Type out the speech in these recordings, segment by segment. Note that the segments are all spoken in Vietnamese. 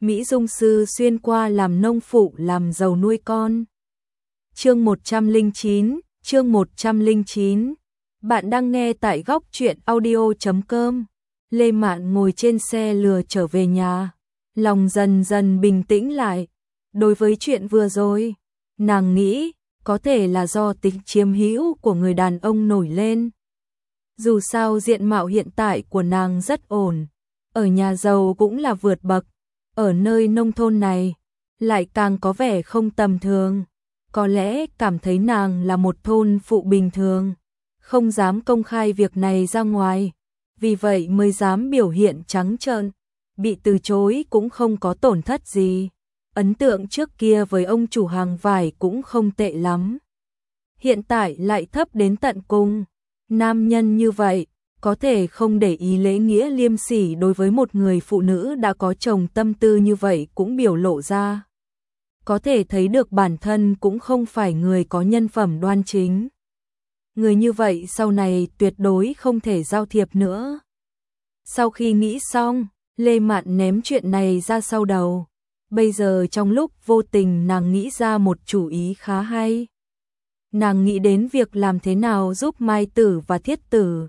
Mỹ Dung sư xuyên qua làm nông phụ làm giàu nuôi con. Chương 109, chương 109. Bạn đang nghe tại góc truyện audio.com. Lê Mạn ngồi trên xe lừa trở về nhà, lòng dần dần bình tĩnh lại. Đối với chuyện vừa rồi, nàng nghĩ có thể là do tính chiếm hữu của người đàn ông nổi lên. Dù sao diện mạo hiện tại của nàng rất ổn, ở nhà giàu cũng là vượt bậc, ở nơi nông thôn này lại càng có vẻ không tầm thường. Có lẽ cảm thấy nàng là một thôn phụ bình thường, không dám công khai việc này ra ngoài, vì vậy mới dám biểu hiện trắng trợn, bị từ chối cũng không có tổn thất gì. Ấn tượng trước kia với ông chủ hàng vải cũng không tệ lắm, hiện tại lại thấp đến tận cùng. Nam nhân như vậy có thể không để ý lễ nghĩa liêm sỉ đối với một người phụ nữ đã có chồng, tâm tư như vậy cũng biểu lộ ra. Có thể thấy được bản thân cũng không phải người có nhân phẩm đoan chính. Người như vậy sau này tuyệt đối không thể giao thiệp nữa. Sau khi nghĩ xong, Lê Mạn ném chuyện này ra sau đầu. Bây giờ trong lúc vô tình nàng nghĩ ra một chủ ý khá hay. Nàng nghĩ đến việc làm thế nào giúp Mai Tử và Thiết Tử.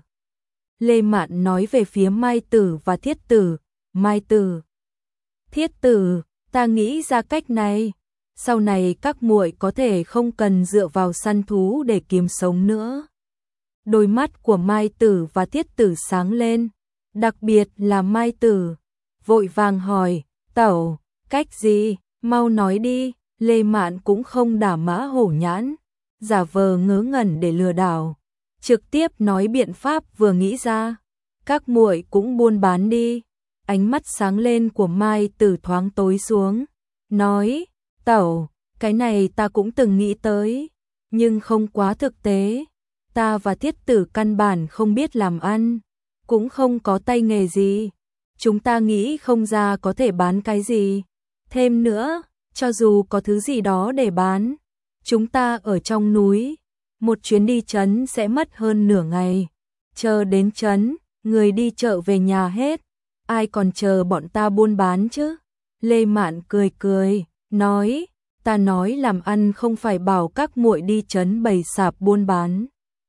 Lê Mạn nói về phía Mai Tử và Thiết Tử. Mai Tử, Thiết Tử, ta nghĩ ra cách này. Sau này các muội có thể không cần dựa vào săn thú để kiếm sống nữa. Đôi mắt của Mai Tử và Thiết Tử sáng lên, đặc biệt là Mai Tử, vội vàng hỏi, tẩu, cách gì, mau nói đi. Lê Mạn cũng không đả mã hổ nhãn, giả vờ ngớ ngẩn để lừa đảo, trực tiếp nói biện pháp vừa nghĩ ra. Các muội cũng buôn bán đi. Ánh mắt sáng lên của Mai Tử thoáng tối xuống, nói, tẩu, cái này ta cũng từng nghĩ tới, nhưng không quá thực tế. Ta và Thiết Tử căn bản không biết làm ăn, cũng không có tay nghề gì. Chúng ta nghĩ không ra có thể bán cái gì. Thêm nữa, cho dù có thứ gì đó để bán, chúng ta ở trong núi, một chuyến đi trấn sẽ mất hơn nửa ngày. Chờ đến trấn, người đi chợ về nhà hết, ai còn chờ bọn ta buôn bán chứ? Lê Mạn cười cười, nói, ta nói làm ăn không phải bảo các muội đi trấn bày sạp buôn bán.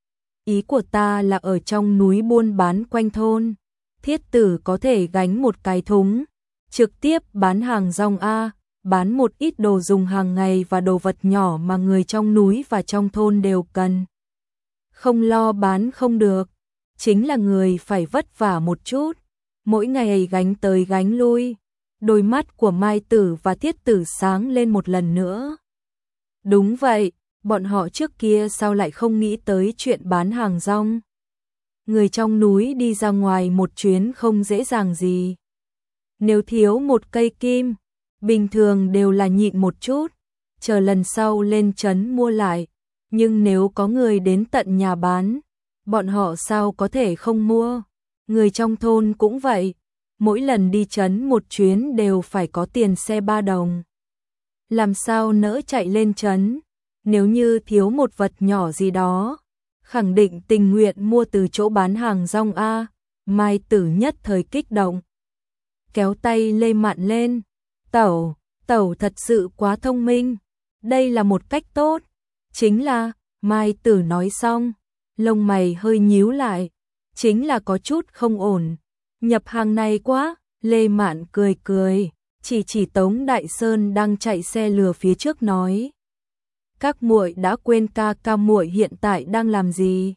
Ý của ta là ở trong núi buôn bán quanh thôn. Thiết Tử có thể gánh một cái thúng, trực tiếp bán hàng rong A, bán một ít đồ dùng hàng ngày và đồ vật nhỏ mà người trong núi và trong thôn đều cần. Không lo bán không được, chính là người phải vất vả một chút, mỗi ngày gánh tới gánh lui. Đôi mắt của Mai Tử và Thiết Tử sáng lên một lần nữa. Đúng vậy, bọn họ trước kia sao lại không nghĩ tới chuyện bán hàng rong. Người trong núi đi ra ngoài một chuyến không dễ dàng gì. Nếu thiếu một cây kim, bình thường đều là nhịn một chút, chờ lần sau lên trấn mua lại. Nhưng nếu có người đến tận nhà bán, bọn họ sao có thể không mua. Người trong thôn cũng vậy, mỗi lần đi trấn một chuyến đều phải có tiền xe 3 đồng. Làm sao nỡ chạy lên trấn, nếu như thiếu một vật nhỏ gì đó, khẳng định tình nguyện mua từ chỗ bán hàng rong A. Mai Tử nhất thời kích động, kéo tay Lê Mạn lên, tẩu, tẩu thật sự quá thông minh, đây là một cách tốt. Chính là, Mai Tử nói xong, lông mày hơi nhíu lại, chính là có chút không ổn. Nhập hàng này quá. Lê Mạn cười cười, chỉ Tống Đại Sơn đang chạy xe lừa phía trước nói, các muội đã quên ca ca muội hiện tại đang làm gì?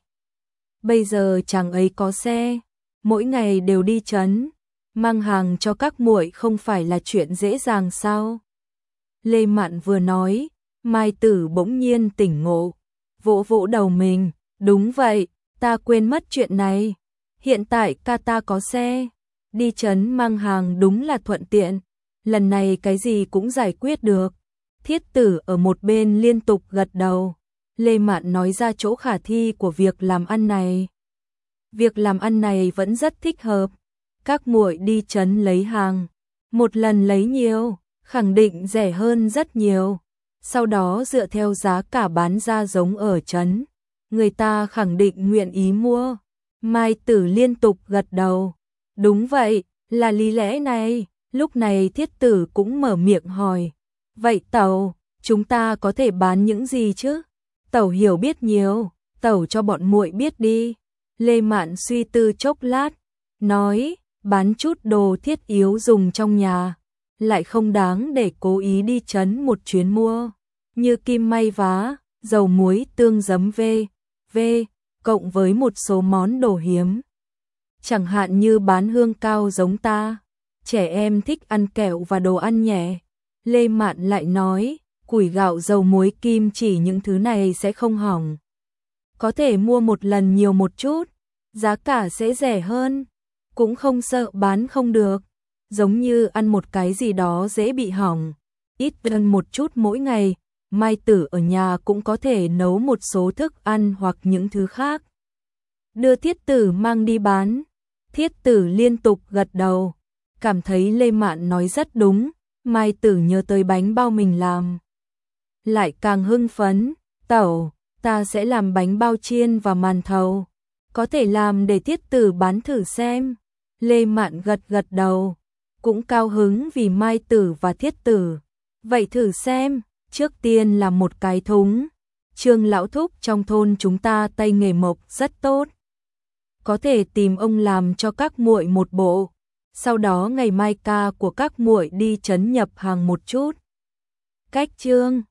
Bây giờ chàng ấy có xe, mỗi ngày đều đi trấn, mang hàng cho các muội không phải là chuyện dễ dàng sao? Lê Mạn vừa nói, Mai Tử bỗng nhiên tỉnh ngộ, vỗ vỗ đầu mình, đúng vậy, ta quên mất chuyện này. Hiện tại ca ta có xe, đi trấn mang hàng đúng là thuận tiện, lần này cái gì cũng giải quyết được. Thiết Tử ở một bên liên tục gật đầu. Lê Mạn nói ra chỗ khả thi của việc làm ăn này. Việc làm ăn này vẫn rất thích hợp. Các muội đi trấn lấy hàng, một lần lấy nhiều, khẳng định rẻ hơn rất nhiều. Sau đó dựa theo giá cả bán ra giống ở trấn, người ta khẳng định nguyện ý mua. Mai Tử liên tục gật đầu. Đúng vậy, là lý lẽ này. Lúc này Thiết Tử cũng mở miệng hỏi, vậy Tẩu, chúng ta có thể bán những gì chứ? Tẩu hiểu biết nhiều, Tẩu cho bọn muội biết đi. Lê Mạn suy tư chốc lát, nói, bán chút đồ thiết yếu dùng trong nhà, lại không đáng để cố ý đi trấn một chuyến mua, như kim may vá, dầu muối, tương giấm v, cộng với một số món đồ hiếm. Chẳng hạn như bán hương cao giống ta, trẻ em thích ăn kẹo và đồ ăn nhẹ. Lê Mạn lại nói, củi gạo, dầu muối, kim chỉ, những thứ này sẽ không hỏng. Có thể mua một lần nhiều một chút, giá cả sẽ rẻ hơn, cũng không sợ bán không được. Giống như ăn một cái gì đó dễ bị hỏng, ít hơn một chút mỗi ngày, Mai Tử ở nhà cũng có thể nấu một số thức ăn hoặc những thứ khác. Đưa Thiết Tử mang đi bán. Thiết Tử liên tục gật đầu, cảm thấy Lê Mạn nói rất đúng. Mai Tử nhớ tới bánh bao mình làm, lại càng hưng phấn. Tẩu, ta sẽ làm bánh bao chiên và màn thầu, có thể làm để Thiết Tử bán thử xem. Lê Mạn gật gật đầu, cũng cao hứng vì Mai Tử và Thiết Tử. Vậy thử xem, trước tiên làm một cái thúng. Trương lão thúc trong thôn chúng ta tay nghề mộc rất tốt, có thể tìm ông làm cho các muội một bộ. Sau đó ngày mai ca của các muội đi trấn nhập hàng một chút. Cách Trương